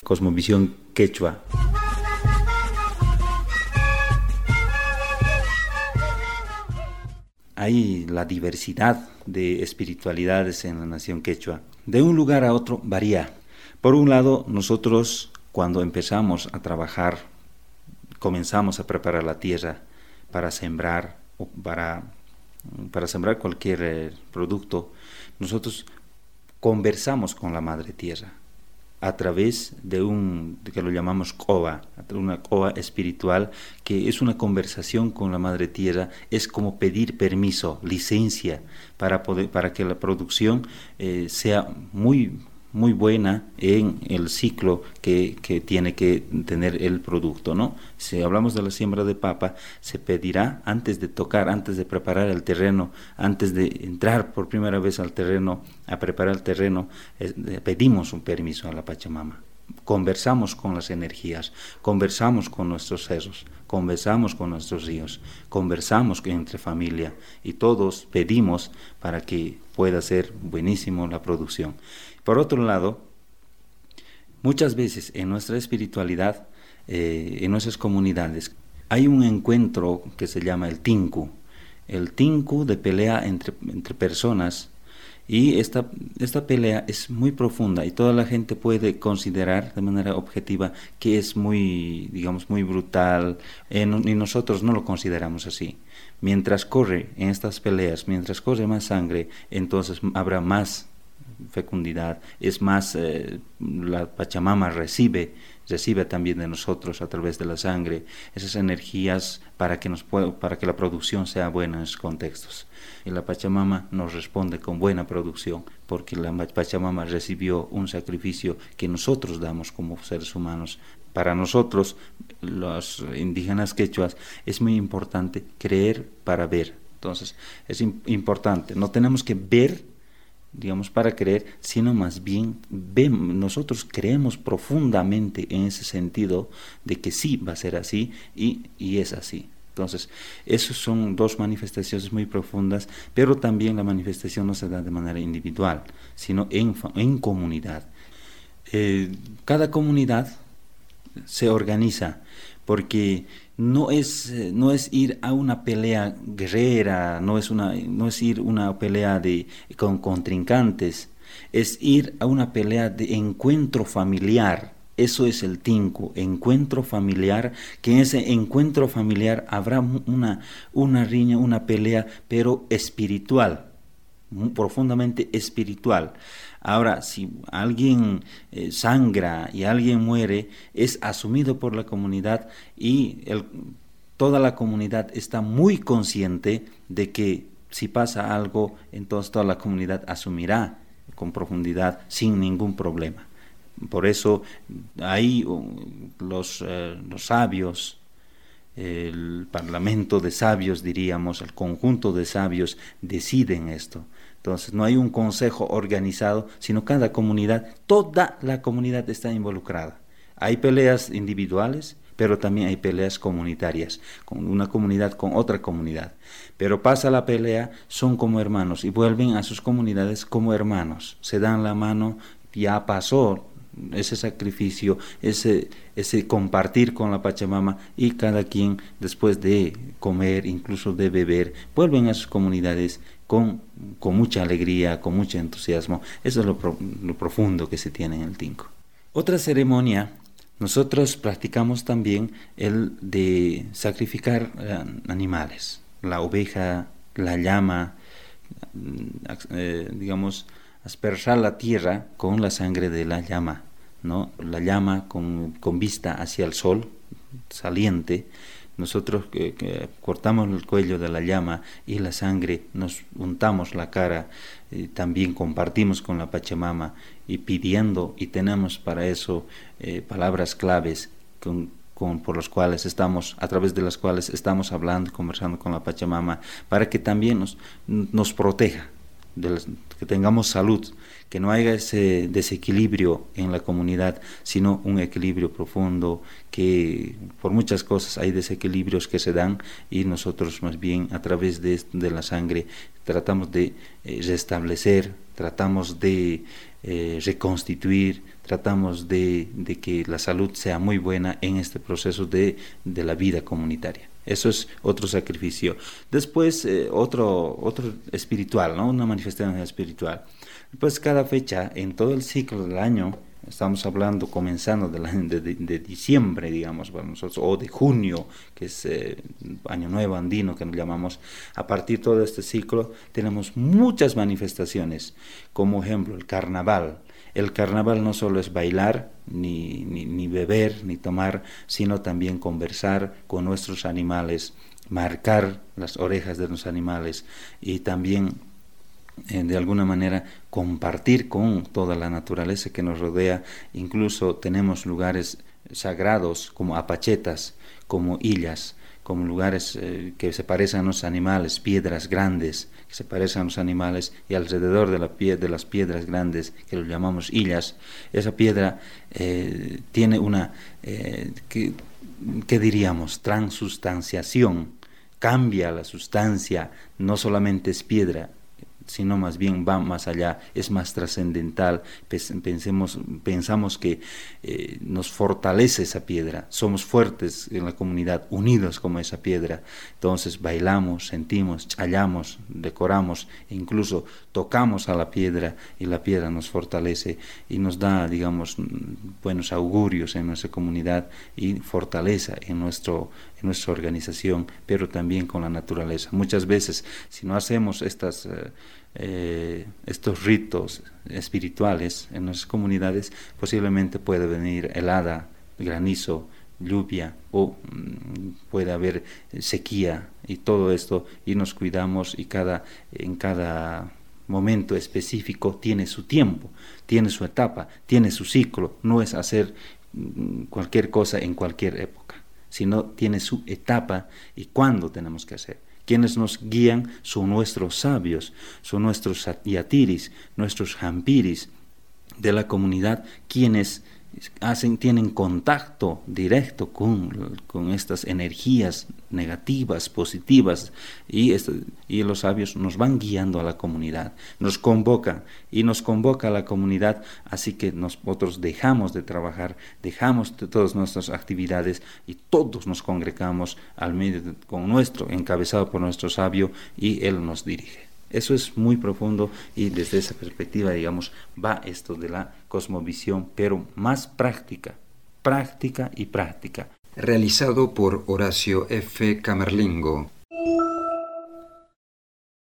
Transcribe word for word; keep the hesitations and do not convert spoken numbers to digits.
cosmovisión quechua. Hay la diversidad de espiritualidades en la nación quechua. De un lugar a otro varía. Por un lado, nosotros cuando empezamos a trabajar, comenzamos a preparar la tierra para sembrar o para, para sembrar cualquier eh, producto, nosotros conversamos con la madre tierra a través de un, que lo llamamos coba, una coba espiritual, que es una conversación con la madre tierra, es como pedir permiso, licencia, para, poder, para que la producción eh, sea muy, muy buena en el ciclo que, que tiene que tener el producto, ¿no? Si hablamos de la siembra de papa, se pedirá antes de tocar, antes de preparar el terreno, antes de entrar por primera vez al terreno, a preparar el terreno, eh, pedimos un permiso a la Pachamama. Conversamos con las energías, conversamos con nuestros cerros, conversamos con nuestros ríos, conversamos entre familia y todos pedimos para que pueda ser buenísimo la producción. Por otro lado, muchas veces en nuestra espiritualidad, eh, en nuestras comunidades, hay un encuentro que se llama el tinku, el tinku de pelea entre, entre personas, y esta, esta pelea es muy profunda y toda la gente puede considerar de manera objetiva que es muy, digamos, muy brutal, eh, no, y nosotros no lo consideramos así. Mientras corre en estas peleas, mientras corre más sangre, entonces habrá más fecundidad, es más, eh, la Pachamama recibe, recibe también de nosotros a través de la sangre esas energías para que, nos pueda, para que la producción sea buena en esos contextos. Y la Pachamama nos responde con buena producción, porque la Pachamama recibió un sacrificio que nosotros damos como seres humanos. Para nosotros, los indígenas quechuas, es muy importante creer para ver. Entonces, es importante, no tenemos que ver, digamos, para creer, sino más bien vemos, nosotros creemos profundamente en ese sentido de que sí va a ser así y, y es así. Entonces, esas son dos manifestaciones muy profundas, pero también la manifestación no se da de manera individual, sino en, en comunidad. Eh, cada comunidad se organiza porque no es, no es ir a una pelea guerrera, no es, una, no es ir a una pelea de, con contrincantes, es ir a una pelea de encuentro familiar. Eso es el tinku, encuentro familiar, que en ese encuentro familiar habrá una, una riña, una pelea, pero espiritual, profundamente espiritual. Ahora, si alguien eh, sangra y alguien muere, es asumido por la comunidad y el, toda la comunidad está muy consciente de que si pasa algo, entonces toda la comunidad asumirá con profundidad sin ningún problema. Por eso ahí los, eh, los sabios, el parlamento de sabios, diríamos, el conjunto de sabios deciden esto. Entonces no hay un consejo organizado, sino cada comunidad, toda la comunidad está involucrada. Hay peleas individuales, pero también hay peleas comunitarias, con una comunidad con otra comunidad. Pero pasa la pelea, son como hermanos y vuelven a sus comunidades como hermanos. Se dan la mano, ya pasó ese sacrificio, ese, ese compartir con la Pachamama, y cada quien después de comer, incluso de beber, vuelven a sus comunidades con, con mucha alegría, con mucho entusiasmo. Eso es lo, pro, lo profundo que se tiene en el tinku. Otra ceremonia, nosotros practicamos también el de sacrificar eh, animales, la oveja, la llama, eh, digamos, aspersar la tierra con la sangre de la llama, ¿no? La llama con, con vista hacia el sol saliente. Nosotros eh, que cortamos el cuello de la llama y la sangre, nos untamos la cara, eh, también compartimos con la Pachamama y pidiendo, y tenemos para eso eh, palabras claves con, con, por los cuales estamos, a través de las cuales estamos hablando, conversando con la Pachamama, para que también nos, nos proteja, de las, que tengamos salud, que no haya ese desequilibrio en la comunidad, sino un equilibrio profundo, que por muchas cosas hay desequilibrios que se dan y nosotros más bien a través de, de la sangre tratamos de eh, restablecer, tratamos de eh, reconstituir, tratamos de, de que la salud sea muy buena en este proceso de, de la vida comunitaria. Eso es otro sacrificio. Después, eh, otro, otro espiritual, ¿no? Una manifestación espiritual. Pues cada fecha, en todo el ciclo del año, estamos hablando comenzando de, la, de, de, de diciembre, digamos, para nosotros, o de junio, que es eh, Año Nuevo Andino, que nos llamamos. A partir de todo este ciclo tenemos muchas manifestaciones, como ejemplo el carnaval. El carnaval no solo es bailar, ni, ni, ni beber, ni tomar, sino también conversar con nuestros animales, marcar las orejas de los animales y también Eh, de alguna manera compartir con toda la naturaleza que nos rodea. Incluso tenemos lugares sagrados como apachetas, como illas, como lugares eh, que se parecen a los animales, piedras grandes que se parecen a los animales, y alrededor de, la pie de las piedras grandes, que lo llamamos illas, esa piedra eh, tiene una, eh, que, ¿qué diríamos?, transustanciación, cambia la sustancia, no solamente es piedra, sino más bien va más allá, es más trascendental. Pensemos, pensamos que eh, nos fortalece esa piedra, somos fuertes en la comunidad, unidos como esa piedra. Entonces bailamos, sentimos, challamos, decoramos, e incluso tocamos a la piedra, y la piedra nos fortalece y nos da, digamos, buenos augurios en nuestra comunidad y fortaleza en, nuestro, en nuestra organización, pero también con la naturaleza. Muchas veces, si no hacemos estas eh, Eh, estos ritos espirituales en nuestras comunidades, posiblemente puede venir helada, granizo, lluvia, o mm, puede haber sequía, y todo esto, y nos cuidamos, y cada, en cada momento específico tiene su tiempo, tiene su etapa, tiene su ciclo. No es hacer mm, cualquier cosa en cualquier época, sino tiene su etapa y cuándo tenemos que hacer. Quienes nos guían son nuestros sabios, son nuestros yatiris, nuestros jampiris de la comunidad, quienes hacen, tienen contacto directo con, con estas energías negativas, positivas, y, esto, y los sabios nos van guiando a la comunidad, nos convocan y nos convoca a la comunidad, así que nosotros dejamos de trabajar, dejamos de todas nuestras actividades y todos nos congregamos al medio de, con nuestro, encabezado por nuestro sabio, y él nos dirige. Eso es muy profundo, y desde esa perspectiva, digamos, va esto de la cosmovisión, pero más práctica, práctica y práctica. Realizado por Horacio F. Camerlingo.